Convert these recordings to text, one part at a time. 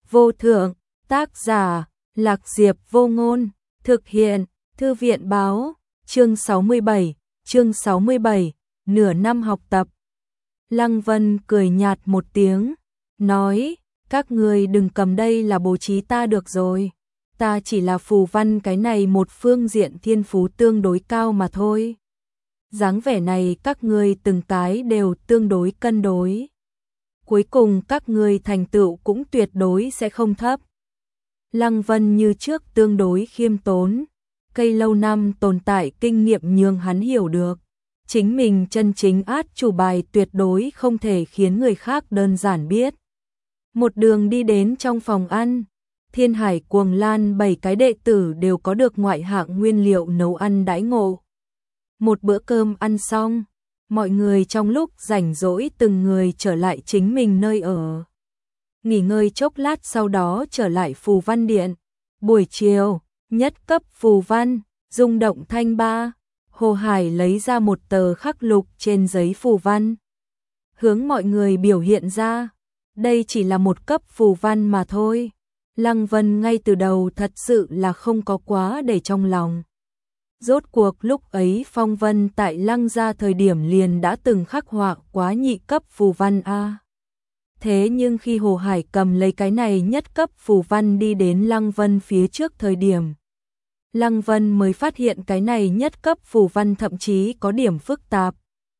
vô thượng, tác giả, Lạc Diệp Vô Ngôn, thực hiện, Thư viện báo, chương 67, nửa năm học tập. Lăng Vân cười nhạt một tiếng, nói, các người đừng cầm đây là bố trí ta được rồi. Ta chỉ là phù văn cái này một phương diện thiên phú tương đối cao mà thôi. Dáng vẻ này các ngươi từng cái đều tương đối cân đối. Cuối cùng các ngươi thành tựu cũng tuyệt đối sẽ không thấp. Lăng Vân như trước tương đối khiêm tốn, cây lâu năm tồn tại kinh nghiệm nhường hắn hiểu được. Chính mình chân chính át chủ bài tuyệt đối không thể khiến người khác đơn giản biết. Một đường đi đến trong phòng ăn, Thiên Hải Cuồng Lan 7 cái đệ tử đều có được ngoại hạng nguyên liệu nấu ăn đãi ngộ. Một bữa cơm ăn xong, mọi người trong lúc rảnh rỗi từng người trở lại chính mình nơi ở. Nghỉ ngơi chốc lát sau đó trở lại phù văn điện. Buổi chiều, nhất cấp phù văn, rung động thanh ba. Hồ Hải lấy ra một tờ khắc lục trên giấy phù văn. Hướng mọi người biểu hiện ra, đây chỉ là một cấp phù văn mà thôi. Lăng Vân ngay từ đầu thật sự là không có quá để trong lòng. Rốt cuộc lúc ấy Phong Vân tại Lăng gia thời điểm liền đã từng khắc họa quá nhị cấp phù văn a. Thế nhưng khi Hồ Hải cầm lấy cái này nhất cấp phù văn đi đến Lăng Vân phía trước thời điểm, Lăng Vân mới phát hiện cái này nhất cấp phù văn thậm chí có điểm phức tạp.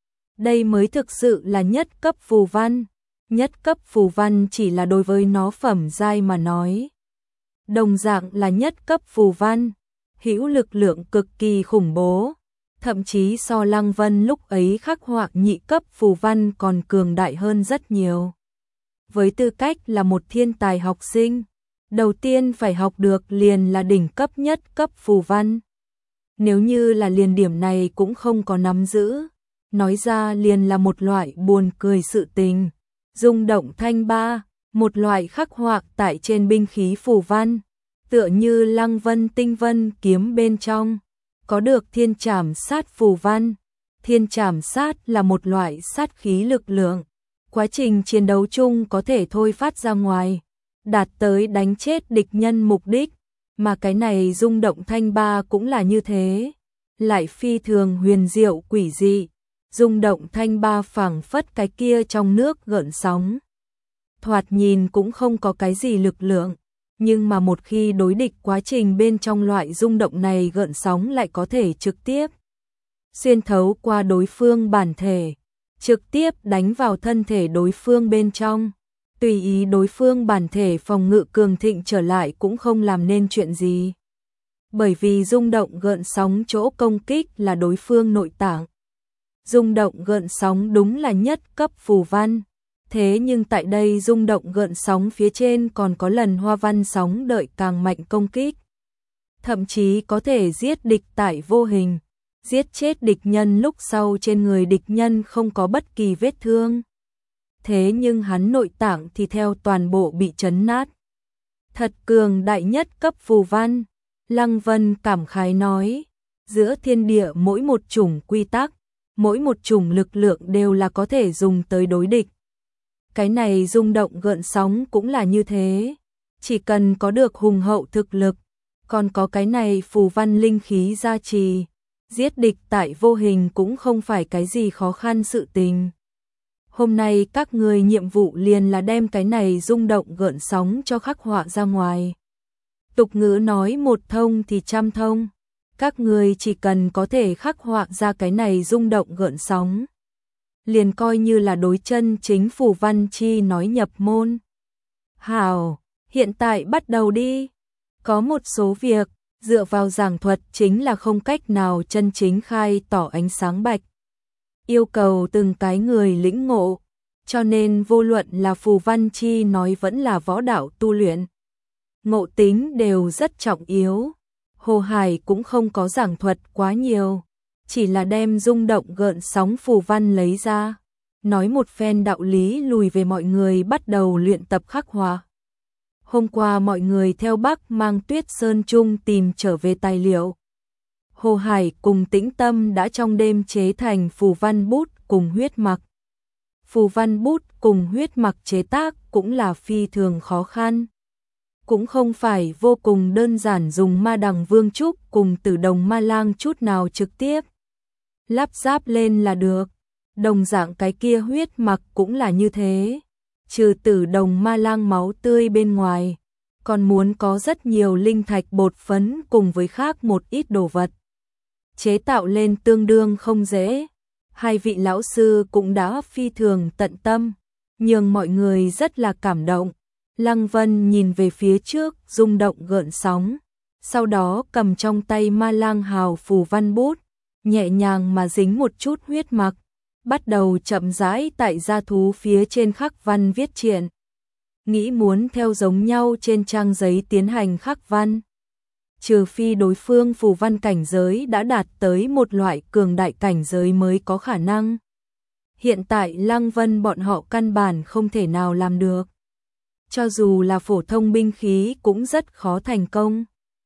Đây mới thực sự là nhất cấp phù văn. Nhất cấp phù văn chỉ là đối với nó phẩm giai mà nói. Đồng dạng là nhất cấp phù văn, hữu lực lượng cực kỳ khủng bố, thậm chí so Lăng Vân lúc ấy khắc họa nhị cấp phù văn còn cường đại hơn rất nhiều. Với tư cách là một thiên tài học sinh, đầu tiên phải học được liền là đỉnh cấp nhất cấp phù văn. Nếu như là liền điểm này cũng không có nắm giữ, nói ra liền là một loại buồn cười sự tình. Rung động thanh ba, một loại khắc họa tại trên binh khí phù văn, tựa như Lăng Vân tinh vân kiếm bên trong, có được thiên trảm sát phù văn. Thiên trảm sát là một loại sát khí lực lượng, quá trình chiến đấu chung có thể thôi phát ra ngoài, đạt tới đánh chết địch nhân mục đích, mà cái này rung động thanh ba cũng là như thế, lại phi thường huyền diệu quỷ dị. Rung động thanh ba phảng phất cái kia trong nước gợn sóng. Thoạt nhìn cũng không có cái gì lực lượng, nhưng mà một khi đối địch quá trình bên trong loại rung động này gợn sóng lại có thể trực tiếp xuyên thấu qua đối phương bản thể, trực tiếp đánh vào thân thể đối phương bên trong. Tùy ý đối phương bản thể phòng ngự cường thịnh trở lại cũng không làm nên chuyện gì. Bởi vì rung động gợn sóng chỗ công kích là đối phương nội tạng. Rung động gợn sóng đúng là nhất cấp phù văn, thế nhưng tại đây rung động gợn sóng phía trên còn có lần hoa văn sóng đợi càng mạnh công kích. Thậm chí có thể giết địch tại vô hình, giết chết địch nhân lúc sau trên người địch nhân không có bất kỳ vết thương. Thế nhưng hắn nội tạng thì theo toàn bộ bị chấn nát. Thật cường đại nhất cấp phù văn, Lăng Vân cảm khái nói, giữa thiên địa mỗi một chủng quy tắc, mỗi một chủng lực lượng đều là có thể dùng tới đối địch. Cái này rung động gợn sóng cũng là như thế, chỉ cần có được hùng hậu thực lực, còn có cái này phù văn linh khí gia trì, giết địch tại vô hình cũng không phải cái gì khó khăn sự tình. Hôm nay các người nhiệm vụ liền là đem cái này rung động gợn sóng cho khắc họa ra ngoài. Tục ngữ nói một thông thì trăm thông. Các người chỉ cần có thể khắc họa ra cái này rung động gợn sóng, liền coi như là đối chân chính phù văn chi nói nhập môn. Hảo, hiện tại bắt đầu đi. Có một số việc, dựa vào giảng thuật chính là không cách nào chân chính khai tỏ ánh sáng bạch. Yêu cầu từng cái người lĩnh ngộ, cho nên vô luận là phù văn chi nói vẫn là võ đạo tu luyện, ngộ tính đều rất trọng yếu. Hồ Hải cũng không có giảng thuật quá nhiều, chỉ là đem rung động gợn sóng phù văn lấy ra, nói một phen đạo lý lùi về mọi người bắt đầu luyện tập khắc họa. Hôm qua mọi người theo Bắc Mang Tuyết Sơn Trung tìm trở về tài liệu. Hồ Hải cùng Tĩnh Tâm đã trong đêm chế thành phù văn bút cùng huyết mặc. Phù văn bút cùng huyết mặc chế tác cũng là phi thường khó khăn. cũng không phải vô cùng đơn giản dùng ma đằng vương trúc cùng tử đồng ma lang chút nào trực tiếp lắp ráp lên là được. Đồng dạng cái kia huyết mặc cũng là như thế. Trừ tử đồng ma lang máu tươi bên ngoài, còn muốn có rất nhiều linh thạch bột phấn cùng với khác một ít đồ vật. Chế tạo lên tương đương không dễ. Hai vị lão sư cũng đã phi thường tận tâm, nhưng mọi người rất là cảm động. Lăng Vân nhìn về phía trước, rung động gợn sóng, sau đó cầm trong tay ma lang hào phù văn bút, nhẹ nhàng mà dính một chút huyết mặc, bắt đầu chậm rãi tại gia thú phía trên khắc văn viết triện. Nghĩ muốn theo giống nhau trên trang giấy tiến hành khắc văn. Trừ phi đối phương phù văn cảnh giới đã đạt tới một loại cường đại cảnh giới mới có khả năng. Hiện tại Lăng Vân bọn họ căn bản không thể nào làm được. Cho dù là phổ thông binh khí cũng rất khó thành công.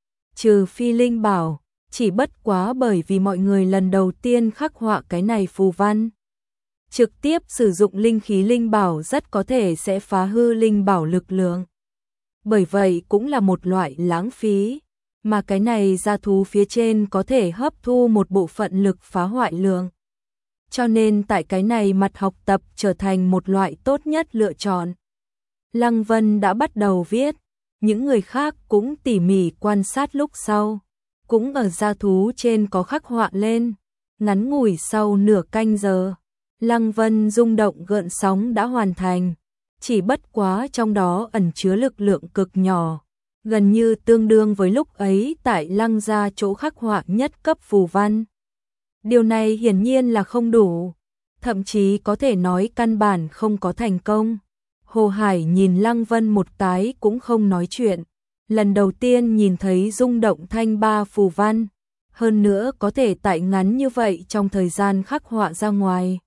Trừ phi linh bảo, chỉ bất quá bởi vì mọi người lần đầu tiên khắc họa cái này phù văn. Trực tiếp sử dụng linh khí linh bảo rất có thể sẽ phá hư linh bảo lực lượng. Bởi vậy cũng là một loại lãng phí, mà cái này gia thú phía trên có thể hấp thu một bộ phận lực phá hoại lượng. Cho nên tại cái này mặt học tập trở thành một loại tốt nhất lựa chọn. Lăng Vân đã bắt đầu viết, những người khác cũng tỉ mỉ quan sát lúc sau, cũng ở gia thú trên có khắc họa lên. Ngắn ngủi sau nửa canh giờ, Lăng Vân rung động gợn sóng đã hoàn thành, chỉ bất quá trong đó ẩn chứa lực lượng cực nhỏ, gần như tương đương với lúc ấy tại Lăng gia chỗ khắc họa nhất cấp phù văn. Điều này hiển nhiên là không đủ, thậm chí có thể nói căn bản không có thành công. Hồ Hải nhìn Lăng Vân một cái cũng không nói chuyện, lần đầu tiên nhìn thấy rung động thanh ba phù văn, hơn nữa có thể tại ngắn như vậy trong thời gian khắc họa ra ngoài.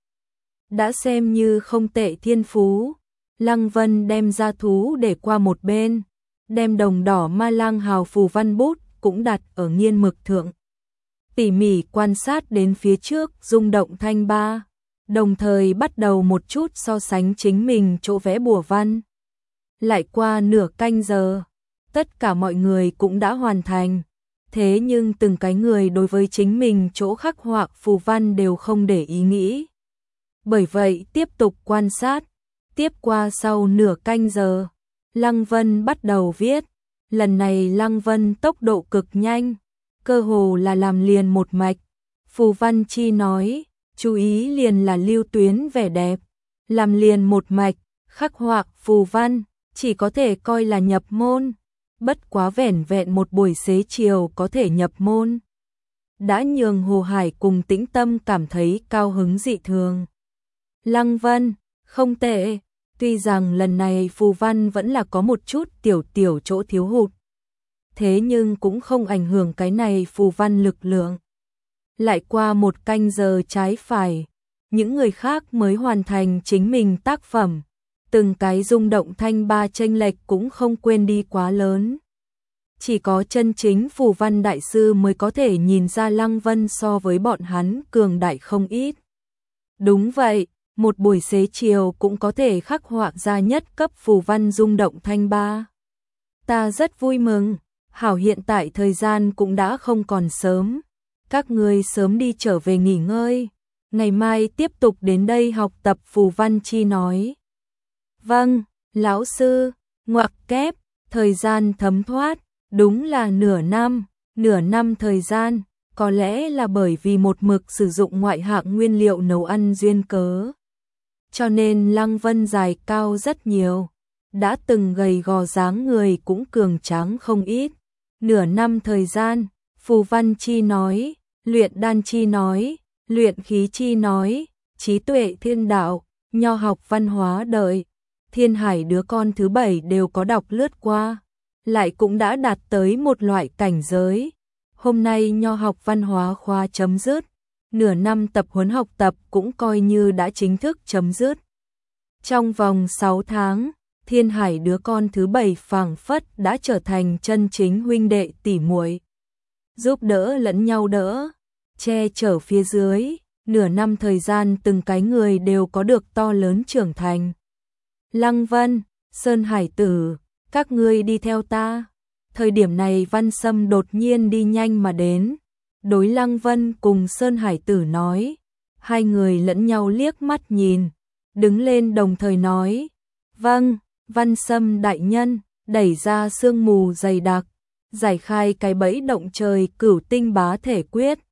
Đã xem như không tệ thiên phú. Lăng Vân đem gia thú để qua một bên, đem đồng đỏ ma lang hào phù văn bút cũng đặt ở nghiên mực thượng. Tỉ mỉ quan sát đến phía trước rung động thanh ba, đồng thời bắt đầu một chút so sánh chính mình chỗ vẽ bùa văn. Lại qua nửa canh giờ, tất cả mọi người cũng đã hoàn thành, thế nhưng từng cái người đối với chính mình chỗ khắc họa phù văn đều không để ý nghĩ. Bởi vậy tiếp tục quan sát, tiếp qua sau nửa canh giờ, Lăng Vân bắt đầu viết. Lần này Lăng Vân tốc độ cực nhanh, cơ hồ là làm liền một mạch. Phù văn chi nói, chú ý liền là lưu tuyến vẻ đẹp, làm liền một mạch, khắc họa phù văn, chỉ có thể coi là nhập môn, bất quá vẻn vẹn một buổi xế chiều có thể nhập môn. Đã nhường Hồ Hải cùng Tĩnh Tâm cảm thấy cao hứng dị thường. Lăng Vân, không tệ, tuy rằng lần này phù văn vẫn là có một chút tiểu chỗ thiếu hụt, thế nhưng cũng không ảnh hưởng cái này phù văn lực lượng. Lại qua một canh giờ trái phải, những người khác mới hoàn thành chính mình tác phẩm, từng cái rung động thanh ba chênh lệch cũng không quên đi quá lớn. Chỉ có chân chính phù văn đại sư mới có thể nhìn ra Lăng Vân so với bọn hắn cường đại không ít. Đúng vậy, một buổi xế chiều cũng có thể khắc họa ra nhất cấp phù văn rung động thanh ba. Ta rất vui mừng, hảo hiện tại thời gian cũng đã không còn sớm. Các ngươi sớm đi trở về nghỉ ngơi, ngày mai tiếp tục đến đây học tập phù văn chi nói. Vâng, lão sư, ngoặc kép, thời gian thấm thoát, đúng là nửa năm thời gian, có lẽ là bởi vì một mực sử dụng ngoại hạng nguyên liệu nấu ăn duyên cớ. Cho nên Lăng Vân dài cao rất nhiều, đã từng gầy gò dáng người cũng cường tráng không ít. Nửa năm thời gian, phù văn chi nói, luyện đan chi nói, luyện khí chi nói, trí tuệ thiên đạo, nho học văn hóa đời, Thiên Hải đứa con thứ 7 đều có đọc lướt qua, lại cũng đã đạt tới một loại cảnh giới. Hôm nay nho học văn hóa khoa chấm dứt, nửa năm tập huấn học tập cũng coi như đã chính thức chấm dứt. Trong vòng 6 tháng, Thiên Hải đứa con thứ 7 phảng phất đã trở thành chân chính huynh đệ tỷ muội, giúp đỡ lẫn nhau đỡ, che chở phía dưới, nửa năm thời gian từng cái người đều có được to lớn trưởng thành. Lăng Vân, Sơn Hải Tử, các ngươi đi theo ta. Thời điểm này Văn Sâm đột nhiên đi nhanh mà đến, đối Lăng Vân cùng Sơn Hải Tử nói, hai người lẫn nhau liếc mắt nhìn, đứng lên đồng thời nói, vâng, Văn Sâm đại nhân, đẩy ra sương mù dày đặc, giải khai cái bẫy động trời cửu tinh bá thể quyết,